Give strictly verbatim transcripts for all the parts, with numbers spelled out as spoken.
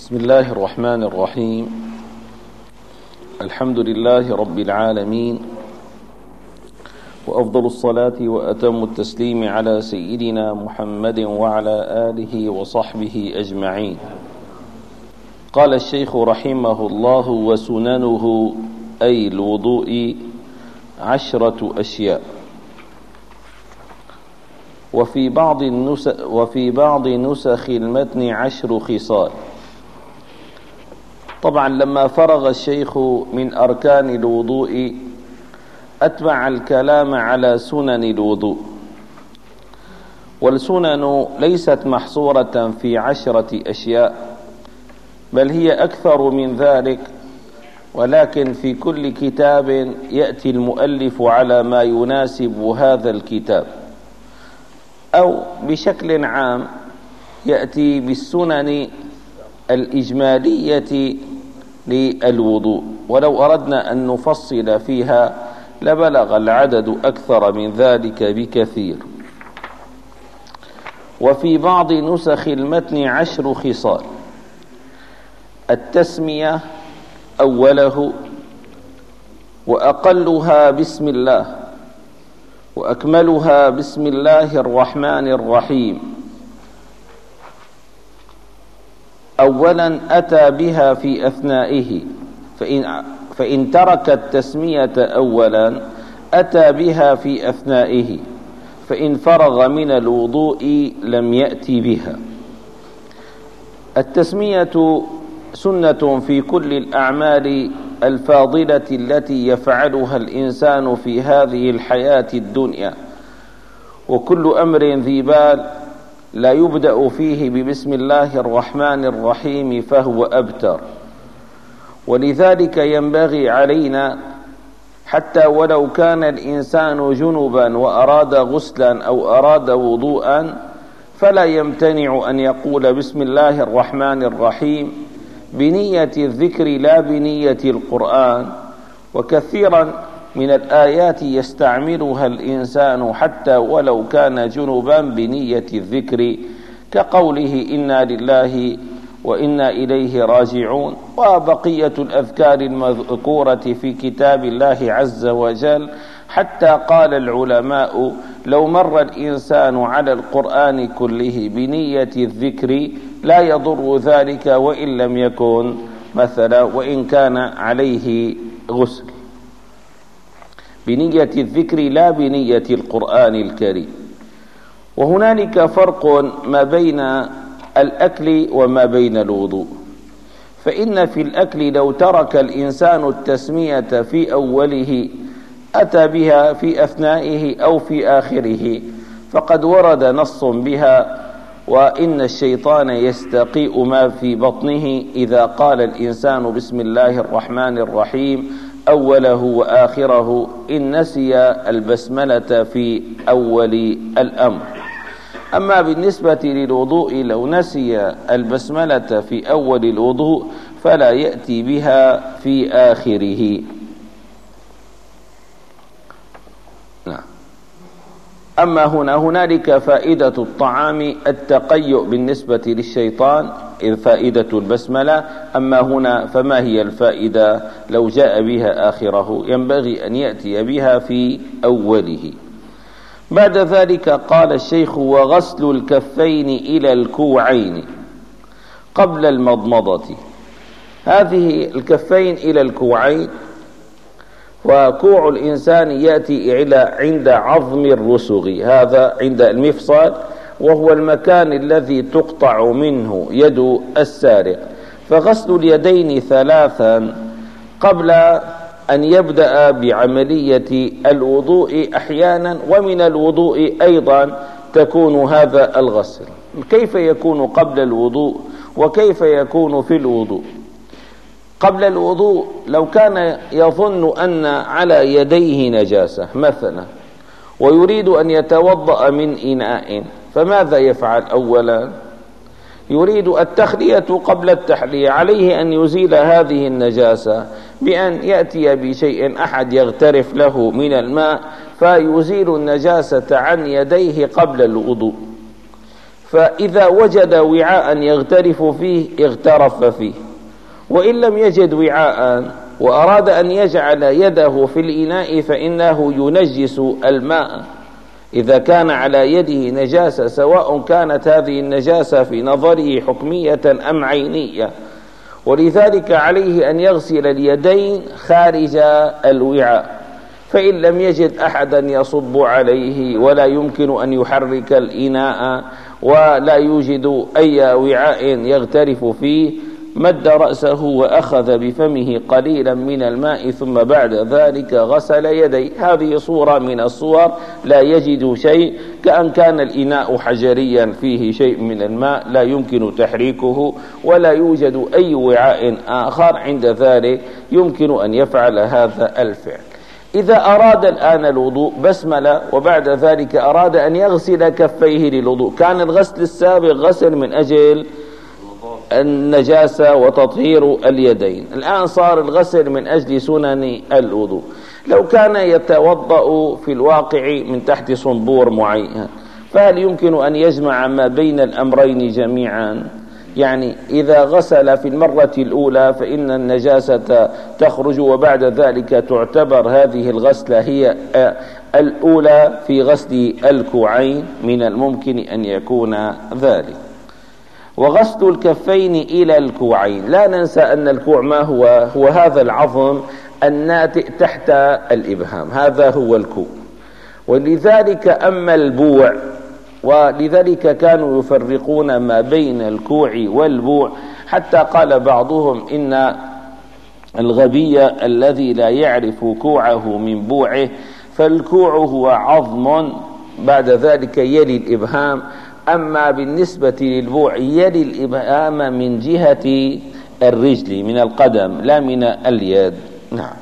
بسم الله الرحمن الرحيم. الحمد لله رب العالمين، وأفضل الصلاة وأتم التسليم على سيدنا محمد وعلى آله وصحبه أجمعين. قال الشيخ رحمه الله: وسننه أي الوضوء عشرة أشياء، وفي بعض النسخ, وفي بعض نسخ المتن عشر خصال. طبعا لما فرغ الشيخ من أركان الوضوء أتبع الكلام على سنن الوضوء، والسنن ليست محصورة في عشرة أشياء، بل هي أكثر من ذلك، ولكن في كل كتاب يأتي المؤلف على ما يناسب هذا الكتاب، أو بشكل عام يأتي بالسنن الإجمالية للوضوء، ولو أردنا أن نفصل فيها لبلغ العدد أكثر من ذلك بكثير. وفي بعض نسخ المتن عشر خصال: التسمية أوله، وأقلها بسم الله، وأكملها بسم الله الرحمن الرحيم. أولا أتى بها في أثنائه، فإن, فإن ترك التسمية أولا أتى بها في أثنائه، فإن فرغ من الوضوء لم يأتي بها. التسمية سنة في كل الأعمال الفاضلة التي يفعلها الإنسان في هذه الحياة الدنيا، وكل أمر ذي بال لا يبدأ فيه ببسم الله الرحمن الرحيم فهو أبتر. ولذلك ينبغي علينا، حتى ولو كان الإنسان جنبا وأراد غسلا أو أراد وضوءا، فلا يمتنع أن يقول بسم الله الرحمن الرحيم بنية الذكر لا بنية القرآن. وكثيرا من الآيات يستعملها الإنسان حتى ولو كان جنبا بنية الذكر، كقوله إنا لله وإنا إليه راجعون، وبقية الأذكار المذكورة في كتاب الله عز وجل. حتى قال العلماء: لو مر الإنسان على القرآن كله بنية الذكر لا يضر ذلك وإن لم يكن مثلا وإن كان عليه غسل، بنية الذكر لا بنية القرآن الكريم. وهنالك فرق ما بين الأكل وما بين الوضوء، فإن في الأكل لو ترك الإنسان التسمية في أوله أتى بها في أثنائه أو في آخره، فقد ورد نص بها: وإن الشيطان يستقيء ما في بطنه إذا قال الإنسان بسم الله الرحمن الرحيم أوله وآخره، إن نسي البسملة في أول الأمر. أما بالنسبة للوضوء لو نسي البسملة في أول الوضوء فلا يأتي بها في آخره. نعم. أما هنا هنالك فائدة الطعام التقيؤ بالنسبة للشيطان، إذ فائدة البسملة. أما هنا فما هي الفائدة لو جاء بها آخره؟ ينبغي أن يأتي بها في أوله. بعد ذلك قال الشيخ: وغسل الكفين إلى الكوعين قبل المضمضة. هذه الكفين إلى الكوعين، وكوع الإنسان يأتي إلى عند عظم الرسغ، هذا عند المفصل، وهو المكان الذي تقطع منه يد السارق. فغسل اليدين ثلاثا قبل أن يبدأ بعملية الوضوء أحيانا، ومن الوضوء أيضا تكون هذا الغسل. كيف يكون قبل الوضوء وكيف يكون في الوضوء؟ قبل الوضوء لو كان يظن أن على يديه نجاسة مثلا ويريد أن يتوضأ من إناء، فماذا يفعل؟ أولا يريد التخلية قبل التحلية، عليه أن يزيل هذه النجاسة بأن يأتي بشيء أحد يغترف له من الماء فيزيل النجاسة عن يديه قبل الوضوء. فإذا وجد وعاء يغترف فيه اغترف فيه، وإن لم يجد وعاء وأراد أن يجعل يده في الإناء فإنه ينجس الماء. إذا كان على يده نجاسة سواء كانت هذه النجاسة في نظره حكمية أم عينية، ولذلك عليه أن يغسل اليدين خارج الوعاء. فإن لم يجد أحدا يصب عليه ولا يمكن أن يحرك الإناء ولا يوجد أي وعاء يغترف فيه، مد رأسه وأخذ بفمه قليلا من الماء ثم بعد ذلك غسل يديه. هذه صورة من الصور لا يجد شيء، كأن كان الإناء حجريا فيه شيء من الماء لا يمكن تحريكه ولا يوجد أي وعاء آخر، عند ذلك يمكن أن يفعل هذا الفعل. إذا أراد الآن الوضوء بسملة وبعد ذلك أراد أن يغسل كفيه للوضوء، كان الغسل السابق غسل من أجل النجاسة وتطهير اليدين، الآن صار الغسل من أجل سنن الوضوء. لو كان يتوضأ في الواقع من تحت صنبور معين، فهل يمكن أن يجمع ما بين الأمرين جميعا؟ يعني إذا غسل في المرة الأولى فإن النجاسة تخرج وبعد ذلك تعتبر هذه الغسلة هي الأولى في غسل الكوعين، من الممكن أن يكون ذلك. وغسل الكفين إلى الكوعين، لا ننسى أن الكوع ما هو؟ هو هذا العظم الناتئ تحت الإبهام، هذا هو الكوع. ولذلك أما البوع، ولذلك كانوا يفرقون ما بين الكوع والبوع، حتى قال بعضهم إن الغبي الذي لا يعرف كوعه من بوعه، فالكوع هو عظم بعد ذلك يلي الإبهام، أما بالنسبة للبوع يلي الإبهام من جهة الرجل من القدم لا من اليد. نعم.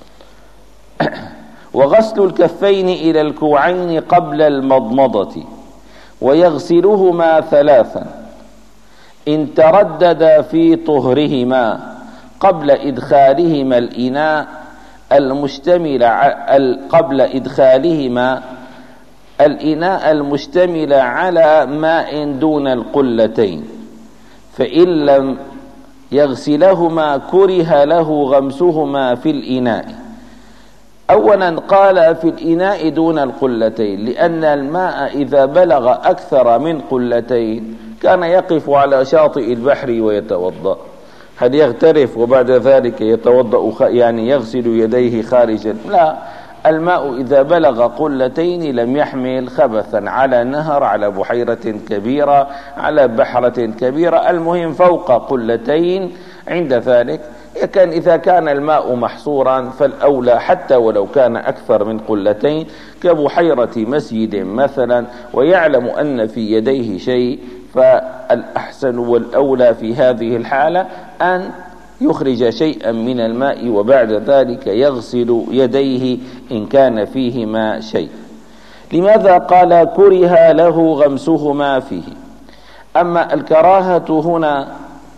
وغسل الكفين إلى الكوعين قبل المضمضة، ويغسلهما ثلاثا إن تردد في طهرهما قبل إدخالهما الإناء المشتمل قبل إدخالهما الإناء المشتمل على ماء دون القلتين، فإن لم يغسلهما كره له غمسهما في الإناء. أولا قال في الإناء دون القلتين، لأن الماء إذا بلغ أكثر من قلتين كان يقف على شاطئ البحر ويتوضأ، هل يغترف وبعد ذلك يتوضأ يعني يغسل يديه خارجا؟ لا، الماء إذا بلغ قلتين لم يحمل خبثا على نهر، على بحيرة كبيرة، على بحرة كبيرة، المهم فوق قلتين. عند ذلك كان إذا كان الماء محصورا فالأولى حتى ولو كان أكثر من قلتين كبحيرة مسجد مثلا ويعلم أن في يديه شيء، فالأحسن والأولى في هذه الحالة أن يخرج شيئا من الماء وبعد ذلك يغسل يديه إن كان فيهما شيء. لماذا قال كره له غمسهما فيه؟ أما الكراهة هنا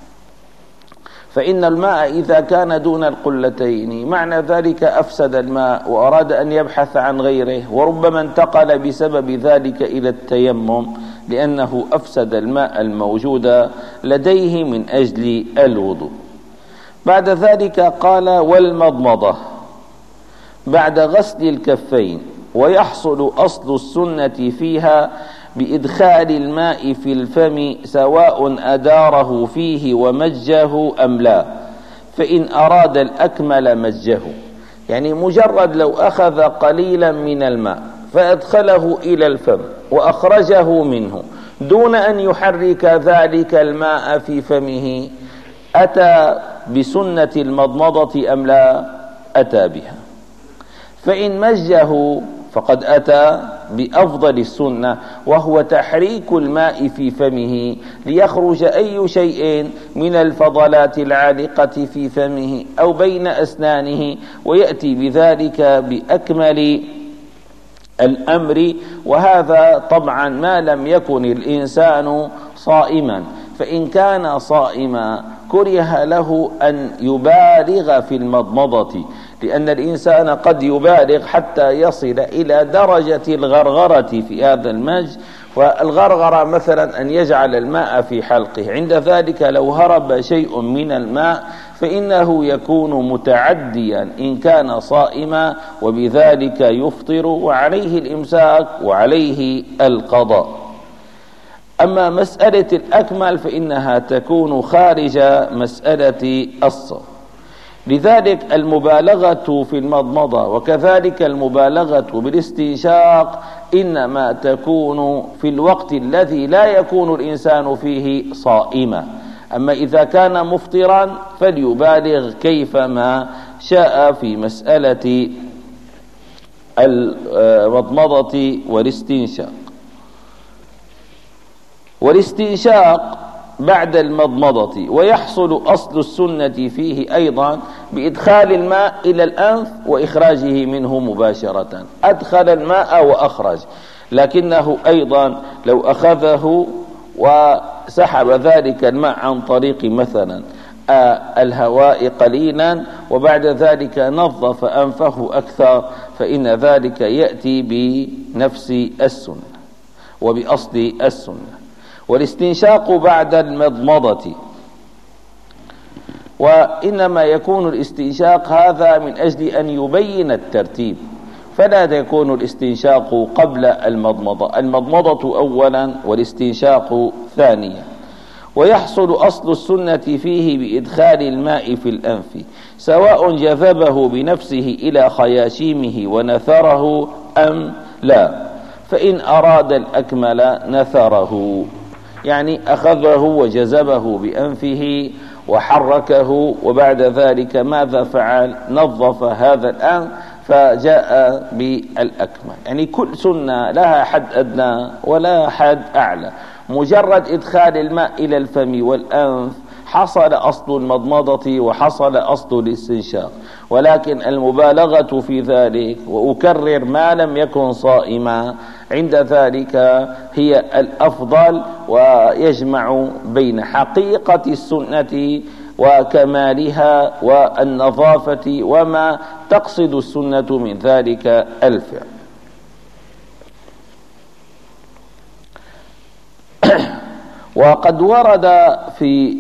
فإن الماء إذا كان دون القلتين معنى ذلك أفسد الماء وأراد أن يبحث عن غيره، وربما انتقل بسبب ذلك إلى التيمم لأنه أفسد الماء الموجود لديه من أجل الوضوء. بعد ذلك قال والمضمضة بعد غسل الكفين، ويحصل أصل السنة فيها بإدخال الماء في الفم سواء أداره فيه ومجه أم لا، فإن أراد الأكمل مجه، يعني مجرد لو أخذ قليلا من الماء فأدخله إلى الفم وأخرجه منه دون أن يحرك ذلك الماء في فمه، أتى بسنة المضمضة أم لا؟ أتى بها. فإن مجه فقد أتى بأفضل السنة، وهو تحريك الماء في فمه ليخرج أي شيء من الفضلات العالقة في فمه أو بين أسنانه، ويأتي بذلك بأكمل الأمر. وهذا طبعا ما لم يكن الإنسان صائما، فإن كان صائما كره له أن يبالغ في المضمضة، لأن الإنسان قد يبالغ حتى يصل إلى درجة الغرغرة في هذا المج، والغرغرة مثلا أن يجعل الماء في حلقه، عند ذلك لو هرب شيء من الماء فإنه يكون متعديا إن كان صائما، وبذلك يفطر وعليه الإمساك وعليه القضاء. أما مسألة الأكمل فإنها تكون خارج مسألة الصوم. لذلك المبالغة في المضمضة وكذلك المبالغة بالاستنشاق إنما تكون في الوقت الذي لا يكون الإنسان فيه صائما. أما إذا كان مفطرا فليبالغ كيفما شاء في مسألة المضمضة والاستنشاق. والاستنشاق بعد المضمضة، ويحصل أصل السنة فيه أيضا بإدخال الماء إلى الأنف وإخراجه منه مباشرة. أدخل الماء وأخرج، لكنه أيضا لو أخذه وسحب ذلك الماء عن طريق مثلا الهواء قليلا وبعد ذلك نظف أنفه أكثر فإن ذلك يأتي بنفس السنة وبأصل السنة. والاستنشاق بعد المضمضة، وإنما يكون الاستنشاق هذا من أجل أن يبين الترتيب، فلا يكون الاستنشاق قبل المضمضة، المضمضة أولا والاستنشاق ثانيا. ويحصل أصل السنة فيه بإدخال الماء في الأنف سواء جذبه بنفسه إلى خياشيمه ونثره أم لا، فإن أراد الأكمل نثره، يعني أخذه وجذبه بأنفه وحركه وبعد ذلك ماذا فعل؟ نظف هذا الأنف فجاء بالأكمل. يعني كل سنة لها حد أدنى ولا حد أعلى. مجرد إدخال الماء إلى الفم والأنف حصل أصل المضمضة وحصل أصل الاستنشاق، ولكن المبالغة في ذلك وأكرر ما لم يكن صائما عند ذلك هي الأفضل، ويجمع بين حقيقة السنة وكمالها والنظافة وما تقصد السنة من ذلك الفعل. وقد ورد في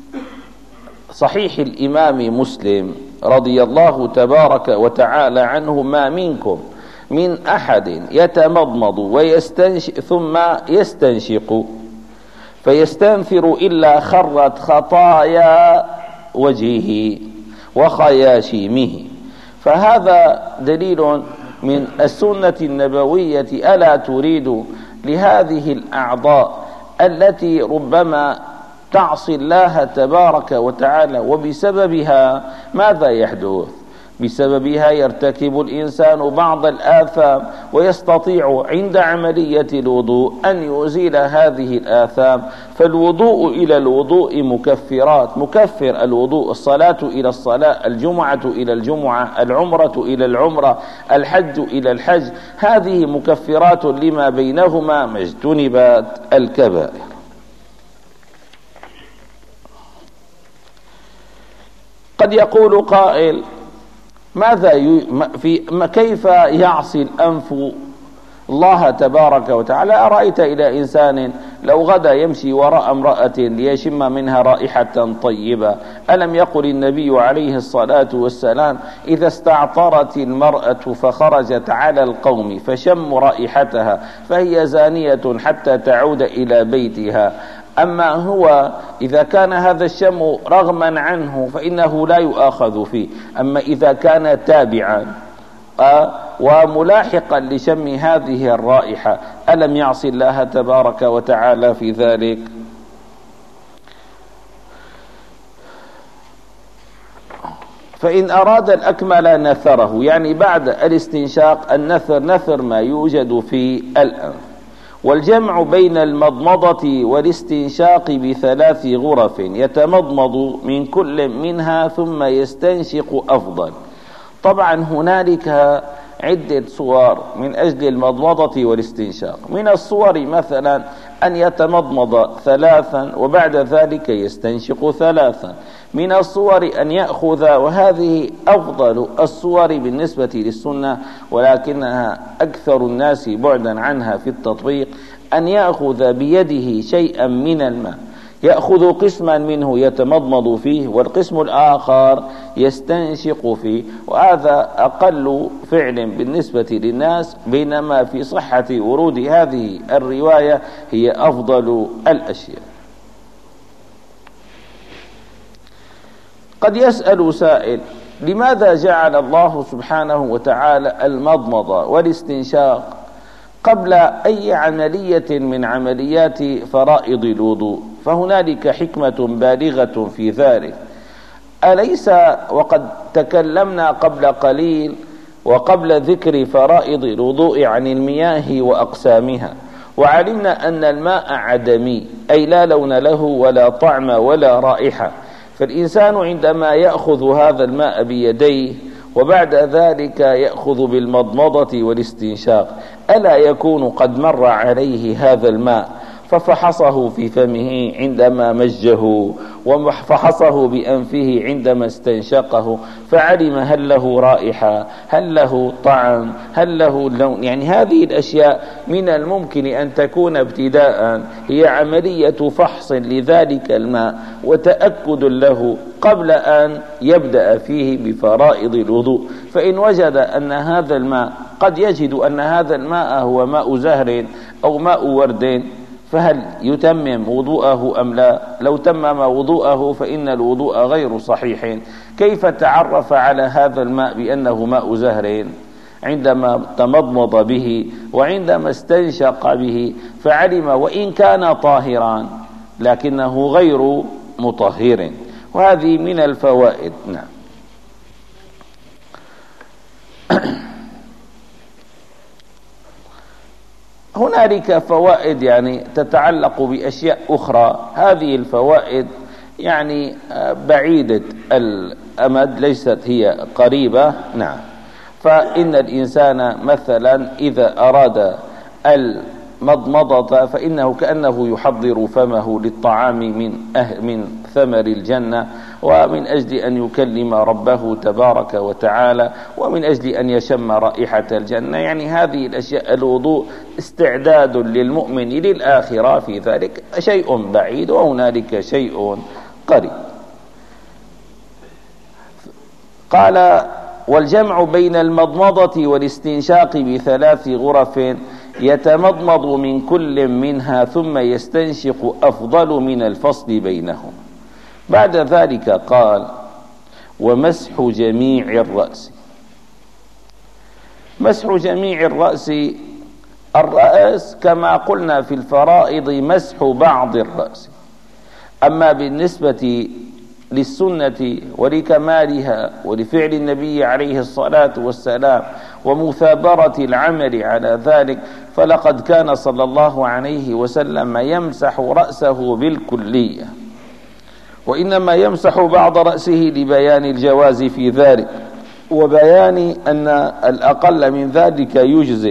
صحيح الإمام مسلم رضي الله تبارك وتعالى عنه: ما منكم من أحد يتمضمض ويستنشق ثم يستنشق فيستنثر إلا خرت خطايا وجهه وخياشيمه. فهذا دليل من السنة النبوية: ألا تريد لهذه الأعضاء التي ربما تعصي الله تبارك وتعالى وبسببها ماذا يحدث؟ بسببها يرتكب الإنسان بعض الآثام، ويستطيع عند عملية الوضوء أن يزيل هذه الآثام. فالوضوء إلى الوضوء مكفرات، مكفر الوضوء، الصلاة إلى الصلاة، الجمعة إلى الجمعة، العمرة إلى العمرة، الحج إلى الحج، هذه مكفرات لما بينهما ما اجتنبت الكبائر. قد يقول قائل: ماذا ي... في كيف يعصي الأنف الله تبارك وتعالى؟ أرأيت إلى إنسان لو غدا يمشي وراء امرأة ليشم منها رائحة طيبة، ألم يقل النبي عليه الصلاة والسلام: إذا استعطرت المرأة فخرجت على القوم فشموا رائحتها فهي زانية حتى تعود إلى بيتها. أما هو إذا كان هذا الشم رغما عنه فإنه لا يؤاخذ فيه، أما إذا كان تابعا وملاحقا لشم هذه الرائحة ألم يعصي الله تبارك وتعالى في ذلك؟ فإن أراد الأكمل نثره، يعني بعد الاستنشاق النثر نثر ما يوجد في الأنف. والجمع بين المضمضة والاستنشاق بثلاث غرف يتمضمض من كل منها ثم يستنشق أفضل. طبعا هنالك عدة صور من أجل المضمضة والاستنشاق. من الصور مثلا أن يتمضمض ثلاثا وبعد ذلك يستنشق ثلاثا. من الصور أن يأخذ، وهذه أفضل الصور بالنسبة للسنة ولكنها أكثر الناس بعدا عنها في التطبيق، أن يأخذ بيده شيئا من الماء، يأخذ قسما منه يتمضمض فيه والقسم الآخر يستنشق فيه، وهذا أقل فعل بالنسبة للناس، بينما في صحة ورود هذه الرواية هي أفضل الأشياء. قد يسأل سائل: لماذا جعل الله سبحانه وتعالى المضمضة والاستنشاق قبل أي عملية من عمليات فرائض الوضوء؟ فهنالك حكمة بالغة في ذلك. أليس وقد تكلمنا قبل قليل وقبل ذكر فرائض الوضوء عن المياه وأقسامها، وعلمنا أن الماء عدمي، أي لا لون له ولا طعم ولا رائحة، فالإنسان عندما يأخذ هذا الماء بيديه وبعد ذلك يأخذ بالمضمضة والاستنشاق، ألا يكون قد مر عليه هذا الماء ففحصه في فمه عندما مجه، وفحصه بأنفه عندما استنشقه، فعلم هل له رائحة، هل له طعم، هل له لون؟ يعني هذه الأشياء من الممكن أن تكون ابتداء هي عملية فحص لذلك الماء وتأكد له قبل أن يبدأ فيه بفرائض الوضوء. فإن وجد أن هذا الماء، قد يجد أن هذا الماء هو ماء زهر أو ماء ورد، فهل يتمم وضوءه أم لا؟ لو تمم وضوءه فإن الوضوء غير صحيح. كيف تعرف على هذا الماء بأنه ماء زهر؟ عندما تمضمض به وعندما استنشق به فعلم، وإن كان طاهرا لكنه غير مطهر. وهذه من الفوائد. نعم. هنالك فوائد يعني تتعلق بأشياء أخرى، هذه الفوائد يعني بعيدة الأمد، ليست هي قريبة. نعم. فإن الإنسان مثلا إذا أراد المضمضة فإنه كأنه يحضر فمه للطعام من أهل من ثمر الجنة، ومن أجل أن يكلم ربه تبارك وتعالى، ومن أجل أن يشم رائحة الجنة. يعني هذه الأشياء، الوضوء استعداد للمؤمن للآخرة، في ذلك شيء بعيد وهنالك شيء قريب. قال: والجمع بين المضمضة والاستنشاق بثلاث غرف يتمضمض من كل منها ثم يستنشق أفضل من الفصل بينهم. بعد ذلك قال: ومسح جميع الرأس. مسح جميع الرأس، الرأس كما قلنا في الفرائض مسح بعض الرأس، أما بالنسبة للسنة ولكمالها ولفعل النبي عليه الصلاة والسلام ومثابرة العمل على ذلك، فلقد كان صلى الله عليه وسلم يمسح رأسه بالكلية، وإنما يمسح بعض رأسه لبيان الجواز في ذلك وبيان أن الأقل من ذلك يجزئ.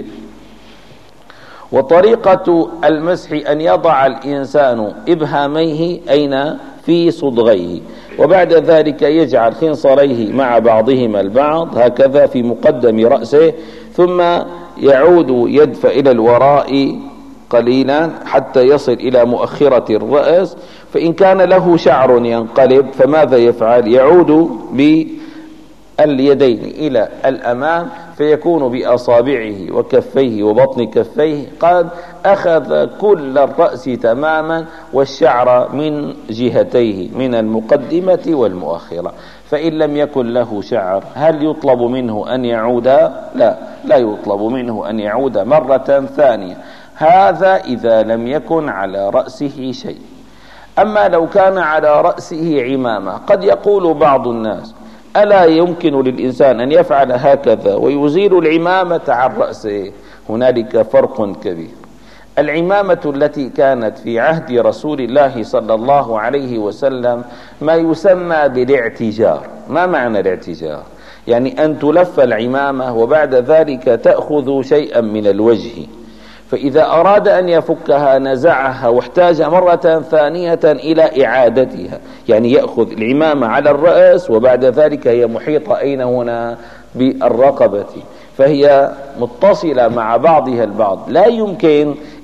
وطريقة المسح أن يضع الإنسان إبهاميه أين في صدغيه، وبعد ذلك يجعل خنصريه مع بعضهما البعض هكذا في مقدم رأسه، ثم يعود يدفع إلى الوراء قليلا حتى يصل إلى مؤخرة الرأس. فإن كان له شعر ينقلب فماذا يفعل؟ يعود باليدين إلى الأمام، فيكون بأصابعه وكفيه وبطن كفيه قد أخذ كل الرأس تماما، والشعر من جهتيه من المقدمة والمؤخرة. فإن لم يكن له شعر هل يطلب منه أن يعود؟ لا، لا يطلب منه أن يعود مرة ثانية. هذا إذا لم يكن على رأسه شيء. أما لو كان على رأسه عمامة، قد يقول بعض الناس: ألا يمكن للإنسان أن يفعل هكذا ويزيل العمامة عن رأسه؟ هنالك فرق كبير. العمامة التي كانت في عهد رسول الله صلى الله عليه وسلم ما يسمى بالاعتجار. ما معنى الاعتجار؟ يعني أن تلف العمامة وبعد ذلك تأخذ شيئا من الوجه، فإذا أراد أن يفكها نزعها واحتاج مرة ثانية إلى إعادتها، يعني يأخذ العمامة على الرأس وبعد ذلك هي محيطة أين هنا بالرقبة، فهي متصلة مع بعضها البعض، لا يمكن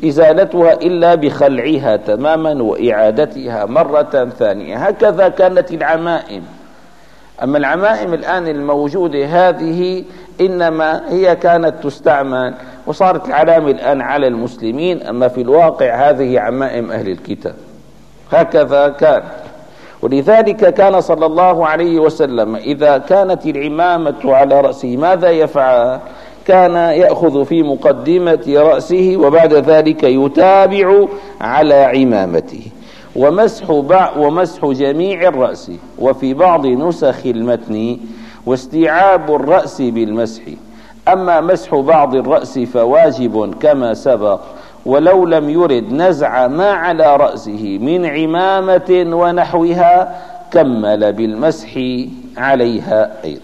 إزالتها إلا بخلعها تماما وإعادتها مرة ثانية. هكذا كانت العمائم. أما العمائم الآن الموجودة هذه إنما هي كانت تستعمل وصارت العلامة الآن على المسلمين، أما في الواقع هذه عمائم أهل الكتاب. هكذا كان. ولذلك كان صلى الله عليه وسلم إذا كانت العمامة على رأسه ماذا يفعل؟ كان يأخذ في مقدمة رأسه وبعد ذلك يتابع على عمامته، ومسح ومسح جميع الرأس. وفي بعض نسخ المتن واستيعاب الرأس بالمسح. أما مسح بعض الرأس فواجب كما سبق، ولو لم يرد نزع ما على رأسه من عمامة ونحوها كمل بالمسح عليها أيضا.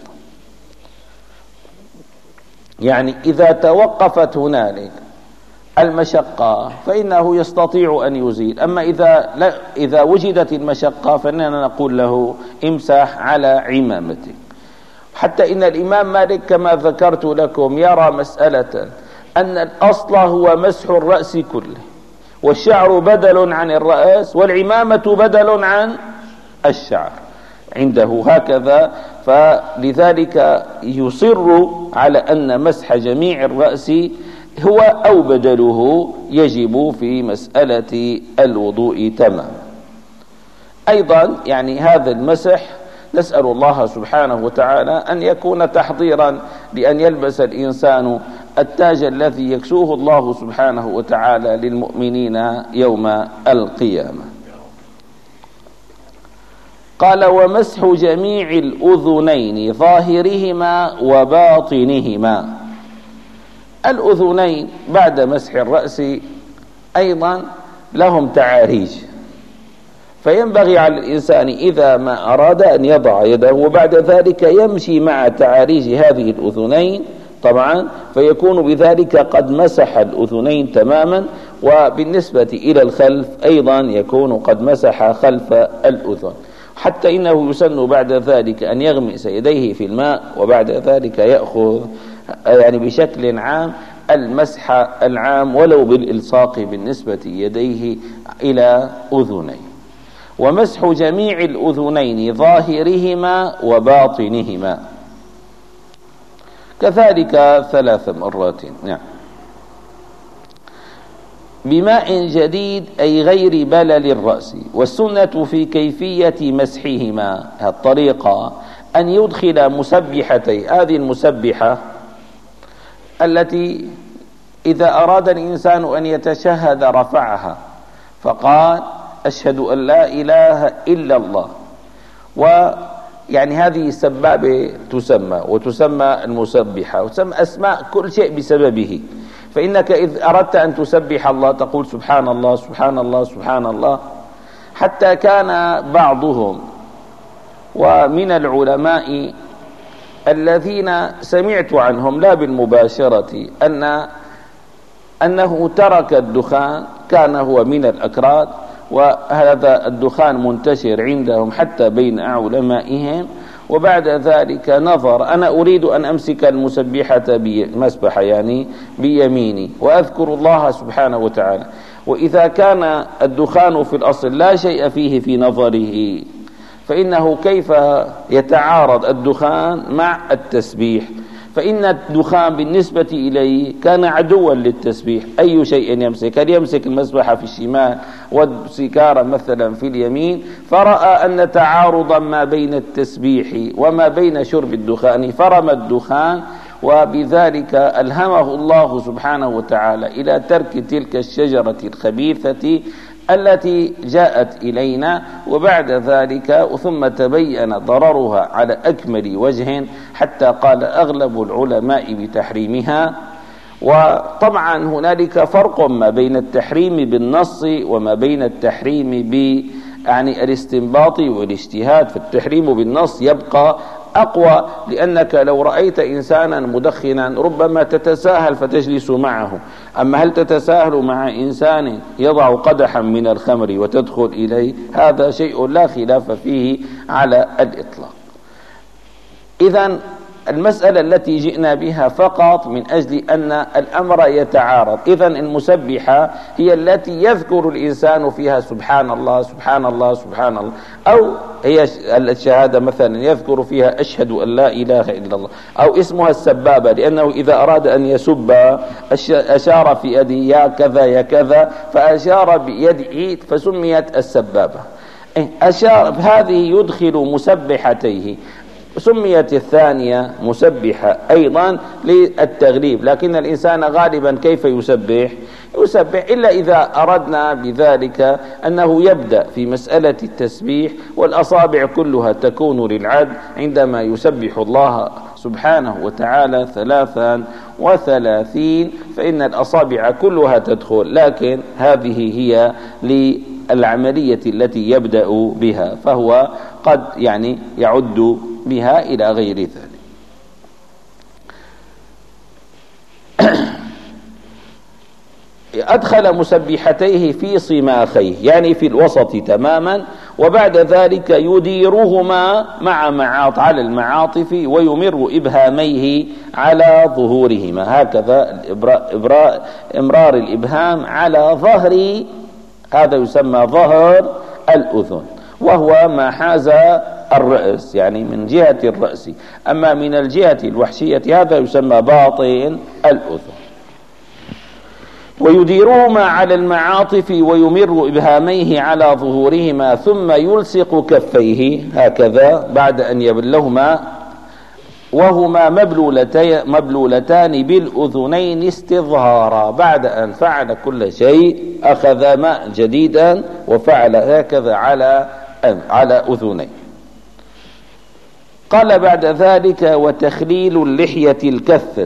يعني إذا توقفت هنالك المشقة فإنه يستطيع أن يزيل. أما إذا لا إذا وجدت المشقة فإننا نقول له امسح على عمامتك. حتى إن الإمام مالك كما ذكرت لكم يرى مسألة أن الأصل هو مسح الرأس كله، والشعر بدل عن الرأس والعمامة بدل عن الشعر عنده هكذا. فلذلك يصر على أن مسح جميع الرأس هو أو بدله يجب في مسألة الوضوء تمام. أيضا يعني هذا المسح نسأل الله سبحانه وتعالى أن يكون تحضيرا لأن يلبس الإنسان التاج الذي يكسوه الله سبحانه وتعالى للمؤمنين يوم القيامة. قال ومسح جميع الأذنين ظاهرهما وباطنهما. الأذنين بعد مسح الرأس أيضا لهم تعاريج، فينبغي على الإنسان إذا ما أراد أن يضع يده وبعد ذلك يمشي مع تعاريج هذه الأذنين طبعا، فيكون بذلك قد مسح الأذنين تماما. وبالنسبة إلى الخلف أيضا يكون قد مسح خلف الأذن. حتى إنه يسن بعد ذلك أن يغمس يديه في الماء وبعد ذلك يأخذ يعني بشكل عام المسح العام ولو بالإلصاق بالنسبة يديه إلى أذنيه. ومسح جميع الأذنين ظاهرهما وباطنهما كذلك ثلاث مرات. نعم. بماء جديد أي غير بلل الرأس. والسنة في كيفية مسحهما الطريقة أن يدخل مسبحتي، هذه المسبحة التي إذا أراد الإنسان أن يتشهد رفعها فقال أشهد أن لا إله إلا الله. ويعني هذه سبابة تسمى وتسمى المسبحة وتسمى أسماء كل شيء بسببه. فإنك إذ أردت أن تسبح الله تقول سبحان الله سبحان الله سبحان الله. حتى كان بعضهم ومن العلماء الذين سمعت عنهم لا بالمباشرة أن أنه ترك الدخان، كان هو من الأكراد وهذا الدخان منتشر عندهم حتى بين علمائهم. وبعد ذلك نظر أنا أريد أن أمسك المسبحة بمسبحة يعني بيميني وأذكر الله سبحانه وتعالى، وإذا كان الدخان في الأصل لا شيء فيه في نظره فإنه كيف يتعارض الدخان مع التسبيح؟ فإن الدخان بالنسبة إليه كان عدوا للتسبيح. أي شيء يمسك؟ هل يمسك المسبحة في الشمال والسكارة مثلا في اليمين؟ فرأى أن تعارضا ما بين التسبيح وما بين شرب الدخان فرمى الدخان، وبذلك ألهمه الله سبحانه وتعالى إلى ترك تلك الشجرة الخبيثة التي جاءت إلينا. وبعد ذلك ثم تبين ضررها على أكمل وجه حتى قال أغلب العلماء بتحريمها. وطبعا هنالك فرق ما بين التحريم بالنص وما بين التحريم ب يعني الاستنباط والاجتهاد. فالتحريم بالنص يبقى أقوى، لأنك لو رأيت إنسانا مدخنا ربما تتساهل فتجلس معه. أما هل تتساهل مع إنسان يضع قدحا من الخمر وتدخل إليه؟ هذا شيء لا خلاف فيه على الإطلاق. إذن المسألة التي جئنا بها فقط من أجل أن الأمر يتعارض. إذن المسبحة هي التي يذكر الإنسان فيها سبحان الله سبحان الله سبحان الله، أو هي الشهادة مثلا يذكر فيها أشهد أن لا إله إلا الله، أو اسمها السبابة لأنه إذا أراد أن يسب أشار في يده يا كذا يا كذا فأشار بيده فسميت السبابة. أشار هذه يدخل مسبحتيه. سميت الثانية مسبحة أيضا للتغليب، لكن الإنسان غالبا كيف يسبح؟ يسبح إلا إذا أردنا بذلك أنه يبدأ في مسألة التسبيح والأصابع كلها تكون للعد عندما يسبح الله سبحانه وتعالى ثلاثا وثلاثين، فإن الأصابع كلها تدخل، لكن هذه هي للعملية التي يبدأ بها، فهو قد يعني يعد بها إلى غير ذلك. أدخل مسبحتيه في صماخيه يعني في الوسط تماما، وبعد ذلك يديرهما مع معاط على المعاطف ويمر إبهاميه على ظهورهما، هكذا إبراء إمرار الإبهام على ظهر، هذا يسمى ظهر الأذن، وهو ما حاز الرأس يعني من جهة الرأس. أما من الجهة الوحشية هذا يسمى باطن الأذن. ويديرهما على المعاطف ويمر إبهاميه على ظهورهما، ثم يلصق كفيه هكذا بعد أن يبلهما وهما مبلولتان بالأذنين استظهارا. بعد أن فعل كل شيء أخذ ماء جديدا وفعل هكذا على على أذنيه. قال بعد ذلك وتخليل اللحية الكثة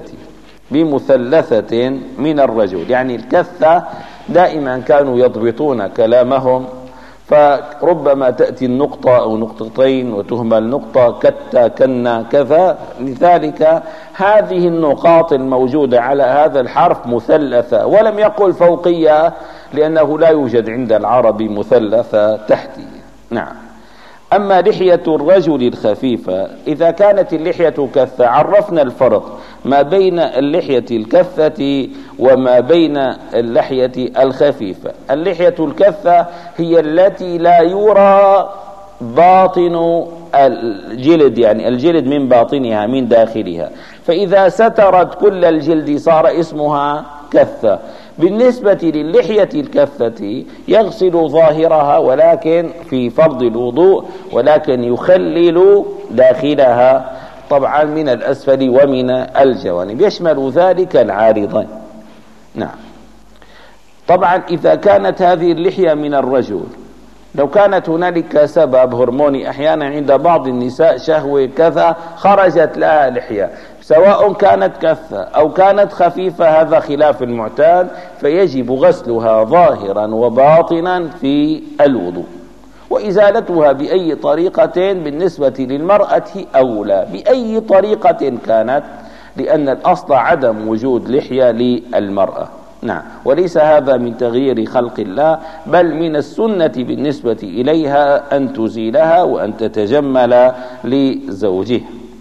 بمثلثة من الرجل، يعني الكثة دائما كانوا يضبطون كلامهم، فربما تأتي النقطة أو نقطتين وتهمل نقطة كتا كنا كذا، لذلك هذه النقاط الموجودة على هذا الحرف مثلثة، ولم يقل فوقية لأنه لا يوجد عند العرب مثلثة تحتية. نعم. أما لحية الرجل الخفيفة إذا كانت اللحية كثة، عرفنا الفرق ما بين اللحية الكثة وما بين اللحية الخفيفة. اللحية الكثة هي التي لا يرى باطن الجلد، يعني الجلد من باطنها من داخلها، فإذا سترت كل الجلد صار اسمها كثة. بالنسبة للحية الكثة يغسل ظاهرها ولكن في فرض الوضوء، ولكن يخلل داخلها طبعا من الأسفل ومن الجوانب، يشمل ذلك العارضين. نعم. طبعا إذا كانت هذه اللحية من الرجل، لو كانت هنالك سبب هرموني أحيانا عند بعض النساء شهوة كذا خرجت لها لحية، سواء كانت كثة أو كانت خفيفة، هذا خلاف المعتاد، فيجب غسلها ظاهرا وباطنا في الوضوء، وإزالتها بأي طريقة بالنسبة للمرأة أولى، بأي طريقة كانت، لأن الأصل عدم وجود لحية للمرأة. نعم. وليس هذا من تغيير خلق الله، بل من السنة بالنسبة إليها أن تزيلها وأن تتجمل لزوجها.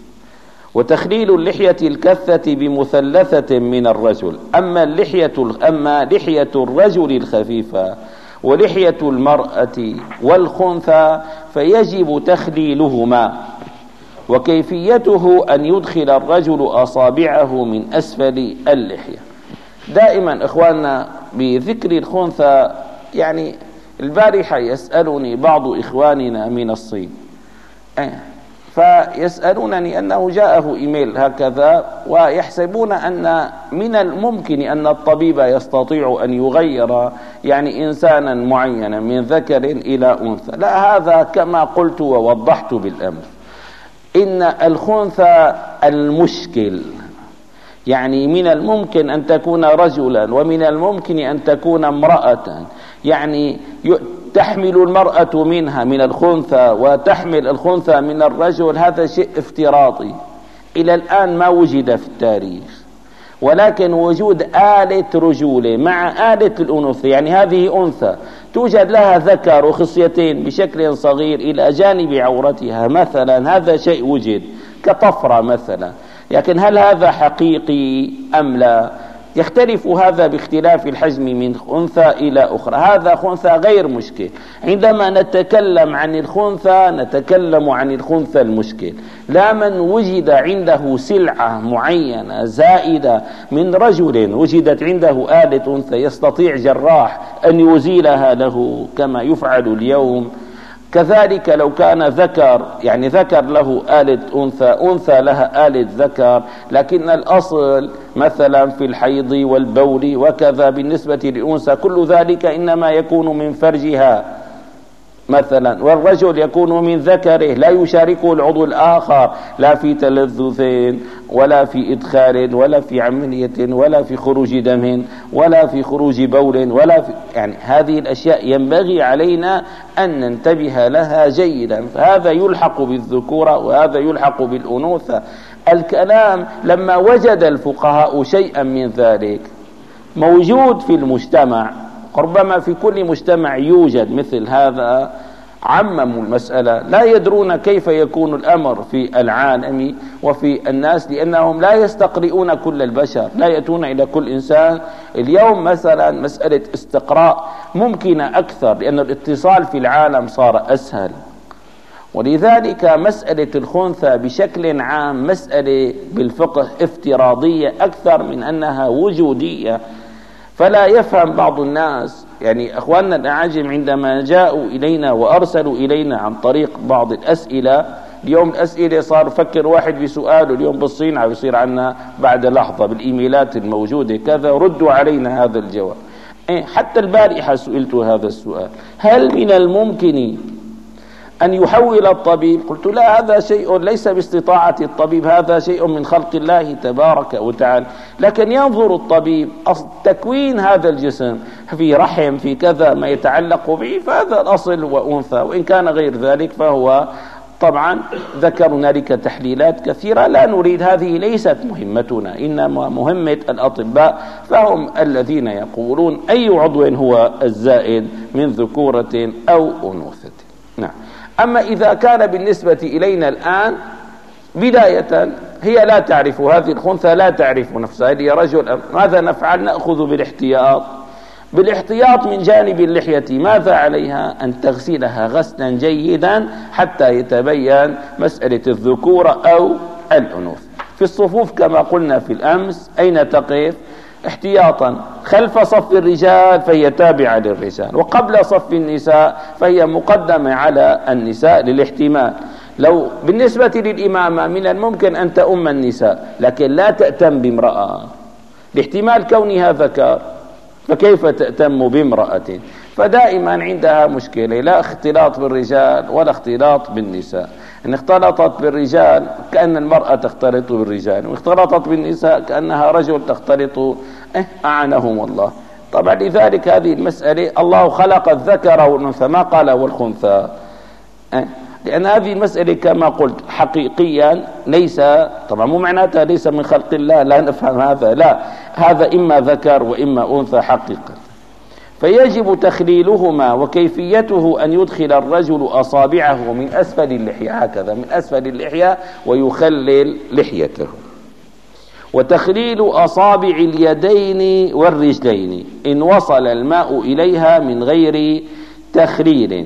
وتخليل اللحية الكثة بمثلثة من الرجل. أما اللحية أما لحية الرجل الخفيفة ولحية المرأة والخنثى فيجب تخليلهما، وكيفيته أن يدخل الرجل أصابعه من أسفل اللحية. دائما إخواننا بذكر الخنثى، يعني البارحة يسألني بعض إخواننا من الصين فيسألونني أنه جاءه إيميل هكذا، ويحسبون أن من الممكن أن الطبيب يستطيع أن يغير يعني إنسانا معينا من ذكر إلى أنثى. لا، هذا كما قلت ووضحت بالأمس، إن الخنثى المشكل، يعني من الممكن أن تكون رجلا ومن الممكن أن تكون امرأة، يعني تحمل المرأة منها من الخنثى وتحمل الخنثى من الرجل، هذا شيء افتراضي إلى الآن ما وجد في التاريخ، ولكن وجود آلة رجولة مع آلة الأنوثة، يعني هذه أنثى توجد لها ذكر وخصيتين بشكل صغير إلى جانب عورتها مثلا، هذا شيء وجد كطفرة مثلا، لكن هل هذا حقيقي أم لا؟ يختلف هذا باختلاف الحجم من خنثى إلى أخرى. هذا خنثى غير مشكل. عندما نتكلم عن الخنثى نتكلم عن الخنثى المشكل، لا من وجد عنده سلعة معينة زائدة من رجل وجدت عنده آلة أنثى يستطيع جراح أن يزيلها له كما يفعل اليوم. كذلك لو كان ذكر، يعني ذكر له آلة أنثى، أنثى لها آلة ذكر، لكن الأصل مثلا في الحيض والبول وكذا بالنسبة للأنثى كل ذلك إنما يكون من فرجها مثلا، والرجل يكون من ذكره، لا يشاركه العضو الآخر لا في تلذذ ولا في إدخال ولا في عملية ولا في خروج دم ولا في خروج بول ولا في، يعني هذه الأشياء ينبغي علينا أن ننتبه لها جيدا. فهذا يلحق بالذكورة وهذا يلحق بالأنوثة. الكلام لما وجد الفقهاء شيئا من ذلك موجود في المجتمع، ربما في كل مجتمع يوجد مثل هذا، عمموا المسألة، لا يدرون كيف يكون الأمر في العالم وفي الناس، لأنهم لا يستقرئون كل البشر، لا يأتون إلى كل إنسان. اليوم مثلا مسألة استقراء ممكنة أكثر لأن الاتصال في العالم صار أسهل، ولذلك مسألة الخنثى بشكل عام مسألة بالفقه افتراضية أكثر من أنها وجودية. فلا يفهم بعض الناس، يعني أخواننا الأعاجم عندما جاءوا إلينا وأرسلوا إلينا عن طريق بعض الأسئلة، اليوم الأسئلة صار فكر واحد بسؤال، اليوم بالصين عم يصير عنا بعد لحظة بالإيميلات الموجودة كذا، ردوا علينا هذا الجواب. حتى البارحة سئلت هذا السؤال، هل من الممكن أن يحول الطبيب؟ قلت لا، هذا شيء ليس باستطاعة الطبيب، هذا شيء من خلق الله تبارك وتعالى، لكن ينظر الطبيب أصل تكوين هذا الجسم في رحم في كذا ما يتعلق به، فهذا الأصل وأنثى، وإن كان غير ذلك فهو طبعا ذكر هنالك تحليلات كثيرة لا نريد، هذه ليست مهمتنا، إنما مهمة الأطباء، فهم الذين يقولون أي عضو هو الزائد من ذكورة أو أنوثة. نعم. أما إذا كان بالنسبة إلينا الآن بداية هي لا تعرف، هذه الخنثى لا تعرف نفسها، هي رجل، ماذا نفعل؟ نأخذ بالاحتياط. بالاحتياط من جانب اللحية ماذا عليها؟ أن تغسلها غسلا جيدا حتى يتبين مسألة الذكورة أو الأنوثة. في الصفوف كما قلنا في الأمس أين تقف؟ احتياطا خلف صف الرجال فهي تابعة للرجال، وقبل صف النساء فهي مقدمة على النساء للاحتمال. لو بالنسبة للإمامة من الممكن أن تؤم النساء لكن لا تأتم بامرأة لاحتمال كونها ذكر، فكيف تأتم بامرأة؟ فدائما عندها مشكلة، لا اختلاط بالرجال ولا اختلاط بالنساء. إن اختلطت بالرجال كأن المرأة تختلط بالرجال، واختلطت بالنساء كأنها رجل تختلط، اه أعنهم الله. طبعا لذلك هذه المسألة الله خلق الذكر والأنثى، ما قال والخنثى، اه لأن هذه المسألة كما قلت حقيقيا ليس، طبعا مو معناتها ليس من خلق الله، لا نفهم هذا، لا، هذا إما ذكر وإما أنثى حقيقة. فيجب تخليلهما، وكيفيته أن يدخل الرجل أصابعه من أسفل اللحية هكذا من أسفل اللحية ويخلل لحيته. وتخليل أصابع اليدين والرجلين إن وصل الماء إليها من غير تخليل.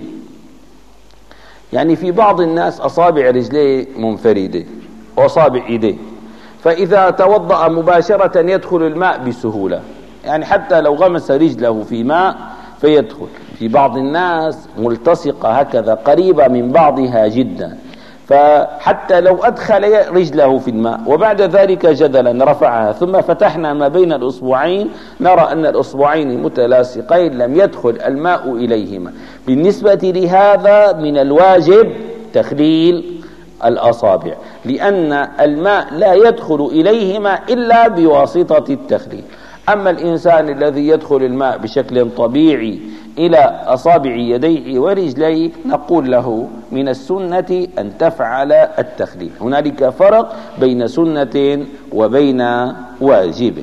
يعني في بعض الناس أصابع رجليه منفردة وأصابع إيديه، فإذا توضأ مباشرة يدخل الماء بسهولة، يعني حتى لو غمس رجله في ماء فيدخل. في بعض الناس ملتصقة هكذا قريبة من بعضها جدا، فحتى لو أدخل رجله في الماء وبعد ذلك جدلا رفعها ثم فتحنا ما بين الأصبعين نرى أن الأصبعين متلاصقين لم يدخل الماء إليهما. بالنسبة لهذا من الواجب تخليل الأصابع، لأن الماء لا يدخل إليهما إلا بواسطة التخليل. أما الإنسان الذي يدخل الماء بشكل طبيعي إلى أصابع يديه ورجليه نقول له من السنة أن تفعل التخليل. هنالك فرق بين سنة وبين واجب.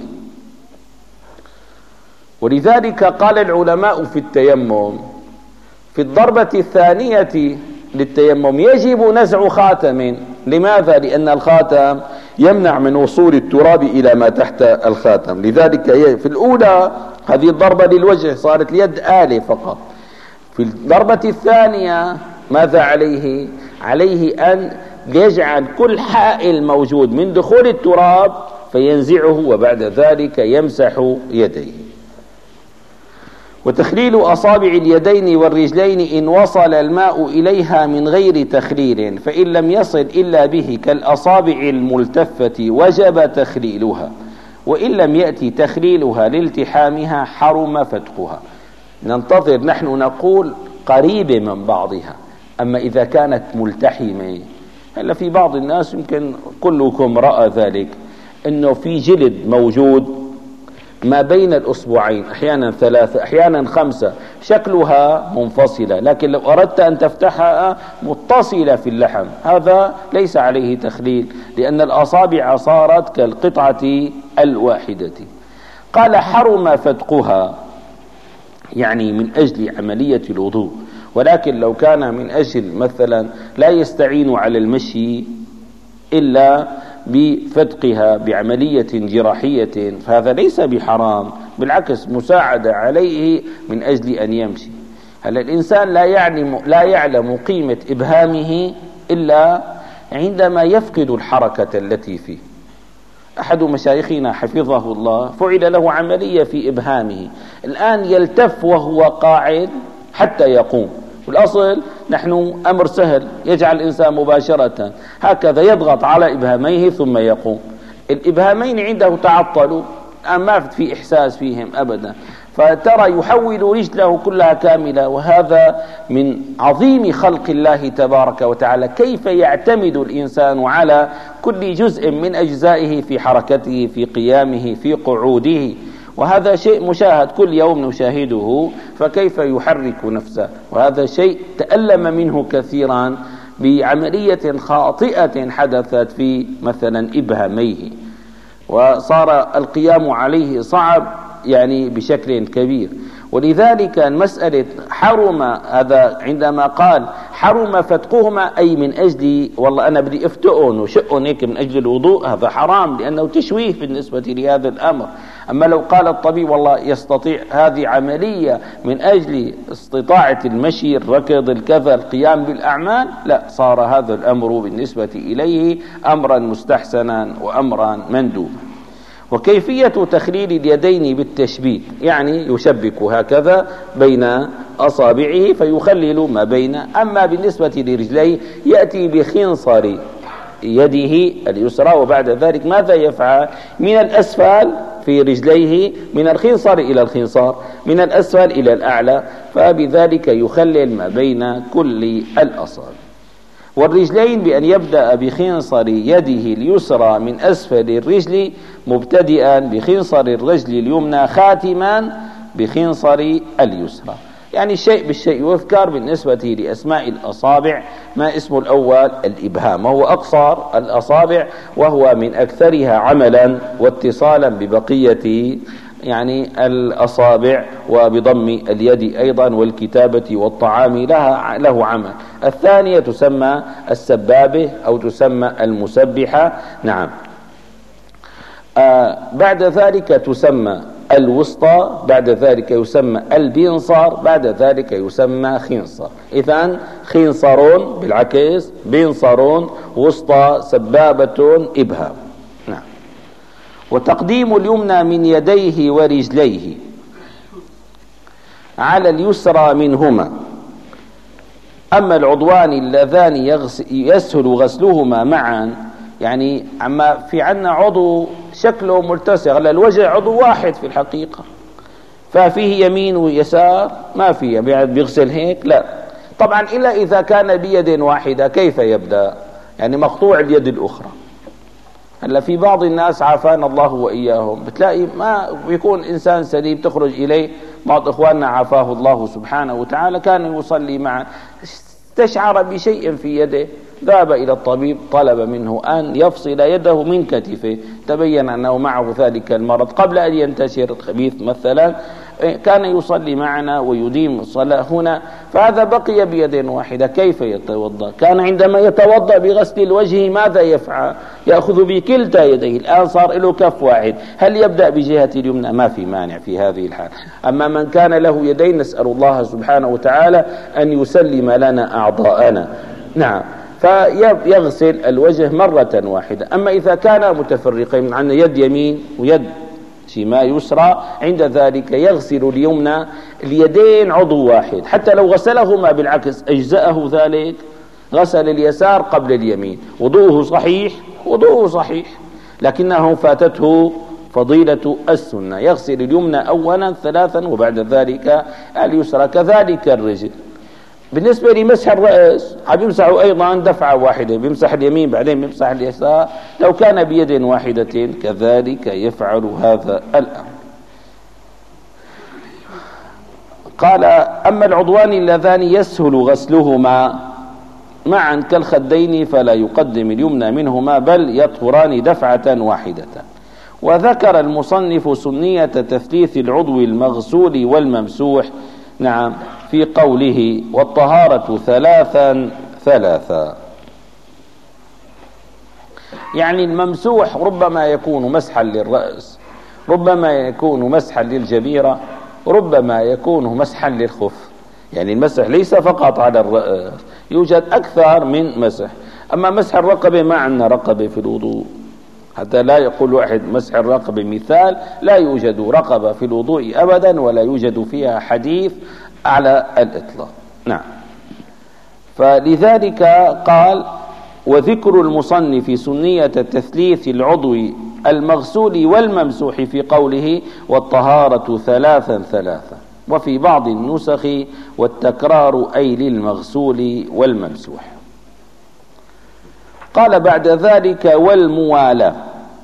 ولذلك قال العلماء في التيمم في الضربة الثانية للتيمم يجب نزع خاتم. لماذا؟ لأن الخاتم يمنع من وصول التراب إلى ما تحت الخاتم. لذلك في الأولى هذه الضربة للوجه صارت اليد آلة فقط. في الضربة الثانية ماذا عليه؟ عليه أن يجعل كل حائل موجود من دخول التراب فينزعه وبعد ذلك يمسح يديه. وتخليل أصابع اليدين والرجلين إن وصل الماء إليها من غير تخليل، فإن لم يصل إلا به كالأصابع الملتفة وجب تخليلها، وإن لم يأتي تخليلها لالتحامها حرم فتقها. ننتظر نحن نقول قريبة من بعضها، أما إذا كانت ملتحمة، هلا في بعض الناس يمكن كلكم رأى ذلك، إنه في جلد موجود ما بين الأصبعين، أحيانا ثلاثة أحيانا خمسة، شكلها منفصلة، لكن لو أردت أن تفتحها متصلة في اللحم، هذا ليس عليه تخليل لأن الأصابع صارت كالقطعة الواحدة. قال حرم فتقها يعني من أجل عملية الوضوء، ولكن لو كان من أجل مثلا لا يستعين على المشي إلا بفتقها بعملية جراحية فهذا ليس بحرام، بالعكس مساعدة عليه من أجل أن يمشي. هل الإنسان لا يعلم, لا يعلم قيمة إبهامه إلا عندما يفقد الحركة التي فيه. أحد مشايخنا حفظه الله فعل له عملية في إبهامه، الآن يلتف وهو قاعد حتى يقوم. والأصل نحن أمر سهل، يجعل الإنسان مباشرة هكذا يضغط على إبهاميه ثم يقوم. الإبهامين عنده تعطلوا، ما في إحساس فيهم أبدا، فترى يحول رجله كلها كاملة، وهذا من عظيم خلق الله تبارك وتعالى، كيف يعتمد الإنسان على كل جزء من أجزائه في حركته في قيامه في قعوده، وهذا شيء مشاهد كل يوم نشاهده، فكيف يحرك نفسه؟ وهذا شيء تألم منه كثيرا بعملية خاطئة حدثت في مثلا إبهاميه، وصار القيام عليه صعب يعني بشكل كبير. ولذلك مسألة حرم هذا عندما قال حرم فتقهما أي من أجل والله أنا بدي أفتقن وشقن هيك من أجل الوضوء، هذا حرام لأنه تشويه بالنسبة لهذا الأمر. أما لو قال الطبيب والله يستطيع هذه عملية من أجل استطاعة المشي الركض الكذا القيام بالأعمال، لا، صار هذا الأمر بالنسبة إليه أمرا مستحسنا وأمرا مندوبا. وكيفية تخليل اليدين بالتشبيك يعني يشبك هكذا بين أصابعه فيخلل ما بين. أما بالنسبة لرجليه يأتي بخنصر يده اليسرى، وبعد ذلك ماذا يفعل؟ من الأسفل في رجليه من الخنصر إلى الخنصر، من الأسفل إلى الأعلى، فبذلك يخلل ما بين كل الأصابع. والرجلين بأن يبدأ بخنصر يده اليسرى من أسفل الرجل مبتدئا بخنصر الرجل اليمنى خاتما بخنصر اليسرى. يعني الشيء بالشيء يذكر. بالنسبة لأسماء الأصابع ما اسم الأول الإبهام، وهو أقصر الأصابع وهو من أكثرها عملا واتصالا ببقية يعني الأصابع، وبضم اليد أيضا والكتابة والطعام لها له عمل. الثانية تسمى السبابة أو تسمى المسبحة. نعم. آه بعد ذلك تسمى الوسطى، بعد ذلك يسمى البنصر، بعد ذلك يسمى خنصر. إذن خنصر بالعكس، بنصر، وسطى، سبابة، إبهام. نعم. وتقديم اليمنى من يديه ورجليه على اليسرى منهما. أما العضوان اللذان يسهل غسلهما معا، يعني عما في عنا عضو شكله ملتصق، الوجه عضو واحد في الحقيقة، ففيه يمين ويسار، ما فيه بيغسل هيك، لا طبعا إلا إذا كان بيد واحدة. كيف يبدأ؟ يعني مقطوع اليد الأخرى. هلا في بعض الناس عافانا الله وإياهم بتلاقي ما بيكون إنسان سليم تخرج إليه بعض إخواننا عافاه الله سبحانه وتعالى كان يصلي معه، استشعر بشيء في يده، ذهب إلى الطبيب طلب منه أن يفصل يده من كتفه، تبين أنه معه ذلك المرض قبل أن ينتشر الخبيث مثلا كان يصلي معنا ويديم الصلاة هنا، فهذا بقي بيد واحدة. كيف يتوضأ؟ كان عندما يتوضأ بغسل الوجه ماذا يفعل؟ يأخذ بكلتا يديه، الآن صار له كف واحد، هل يبدأ بجهة اليمنى؟ ما في مانع في هذه الحال. أما من كان له يدين نسأل الله سبحانه وتعالى أن يسلم لنا أعضاءنا. نعم، فيغسل الوجه مرة واحدة. أما إذا كان متفرقين عن يد يمين ويد شمال يسرى، عند ذلك يغسل اليمنى اليدين عضو واحد، حتى لو غسلهما بالعكس أجزأه ذلك. غسل اليسار قبل اليمين، وضوءه صحيح، وضوءه صحيح، لكنه فاتته فضيلة السنة. يغسل اليمنى أولا ثلاثا وبعد ذلك اليسرى، كذلك الرجل. بالنسبة لمسح الرأس بيمسحه أيضا دفعة واحدة، بيمسح اليمين بعدين بيمسح اليسار، لو كان بيد واحدة كذلك يفعل هذا الأمر. قال: أما العضوان اللذان يسهل غسلهما معا كالخدين فلا يقدم اليمنى منهما بل يطهران دفعة واحدة. وذكر المصنف سنية تثليث العضو المغسول والممسوح، نعم، في قوله: والطهارة ثلاثا ثلاثا. يعني الممسوح ربما يكون مسحا للرأس، ربما يكون مسحا للجبيرة، ربما يكون مسحا للخف. يعني المسح ليس فقط على الرأس، يوجد أكثر من مسح. أما مسح الرقبة ما عندنا رقبة في الوضوء، حتى لا يقول واحد مسح الرقبة مثال، لا يوجد رقبة في الوضوء أبدا، ولا يوجد فيها حديث على الإطلاق. نعم، فلذلك قال: وذكر المصنف سنية تثليث العضو المغسول والممسوح في قوله: والطهارة ثلاثا ثلاثا. وفي بعض النسخ: والتكرار أي للمغسول والممسوح. قال بعد ذلك: والموالاة،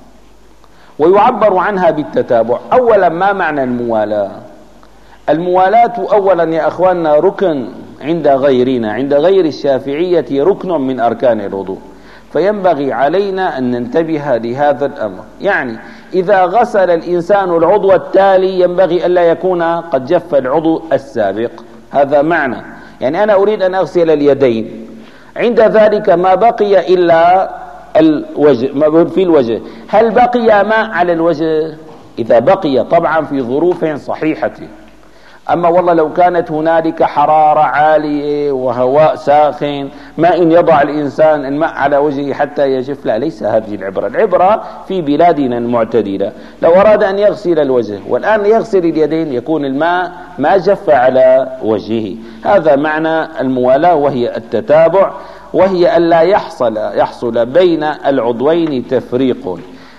ويعبر عنها بالتتابع. أولا، ما معنى الموالاة؟ الموالاة أولا يا أخواننا ركن عند غيرنا، عند غير الشافعية ركن من أركان الوضوء، فينبغي علينا أن ننتبه لهذا الأمر. يعني إذا غسل الإنسان العضو التالي ينبغي ألا يكون قد جف العضو السابق، هذا معنى. يعني أنا أريد أن أغسل اليدين، عند ذلك ما بقي إلا الوجه، ما في الوجه، هل بقي ماء على الوجه؟ إذا بقي طبعا في ظروف صحيحة. أما والله لو كانت هنالك حرارة عالية وهواء ساخن، ما إن يضع الإنسان الماء على وجهه حتى يجف، لا، ليس هذه العبرة. العبرة في بلادنا المعتدلة، لو أراد أن يغسل الوجه والآن يغسل اليدين يكون الماء ما جف على وجهه. هذا معنى الموالاة، وهي التتابع، وهي ألا يحصل يحصل بين العضوين تفريق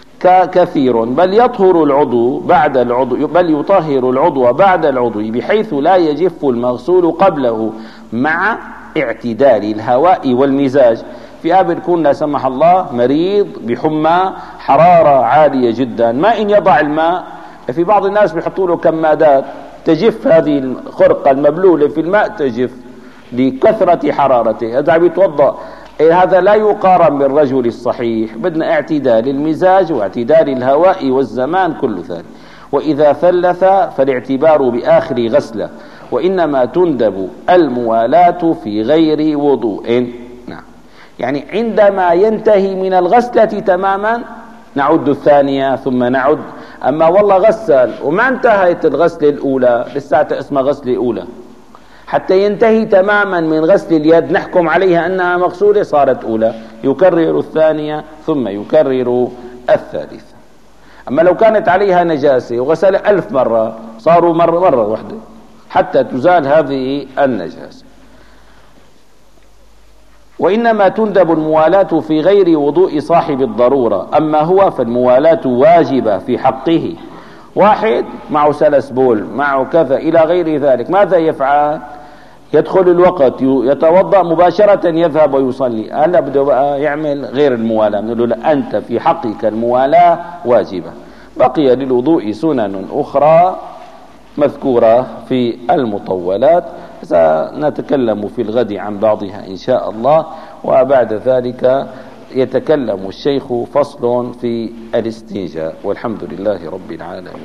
كثير، بل يطهر العضو بعد العضو، بل يطهر العضو بعد العضو بحيث لا يجف المغسول قبله مع اعتدال الهواء والمزاج. في آب يكون لا سمح الله مريض بحمى حرارة عالية جدا، ما إن يضع الماء، في بعض الناس بيحطوا له كمادات تجف هذه الخرقة المبلولة في الماء، تجف لكثرة حرارته، هذا بيتوضأ. هذا لا يقارن بالرجل الصحيح، بدنا اعتدال المزاج واعتدال الهواء والزمان كل ذلك. وإذا ثلث فالاعتبار بآخر غسلة، وإنما تندب الموالاة في غير وضوء. نعم، يعني عندما ينتهي من الغسلة تماما نعد الثانية ثم نعد. أما والله غسل وما انتهت الغسلة الأولى، لسه اسمها غسلة أولى، حتى ينتهي تماما من غسل اليد نحكم عليها أنها مغسولة، صارت أولى، يكرر الثانية ثم يكرر الثالثة. أما لو كانت عليها نجاسة وغسل ألف مرة، صاروا مرة مرة واحدة حتى تزال هذه النجاسة. وإنما تندب الموالاة في غير وضوء صاحب الضرورة، أما هو فالموالاة واجبة في حقه. واحد معه سلس بول، معه كذا إلى غير ذلك، ماذا يفعل؟ يدخل الوقت يتوضأ مباشرة يذهب ويصلي، هلا بده بقى يعمل غير الموالاة، نقول له لا، أنت في حقك الموالاة واجبة. بقي للوضوء سنن أخرى مذكورة في المطولات، سنتكلم في الغد عن بعضها إن شاء الله. وبعد ذلك يتكلم الشيخ فصل في الاستنجاء، والحمد لله رب العالمين.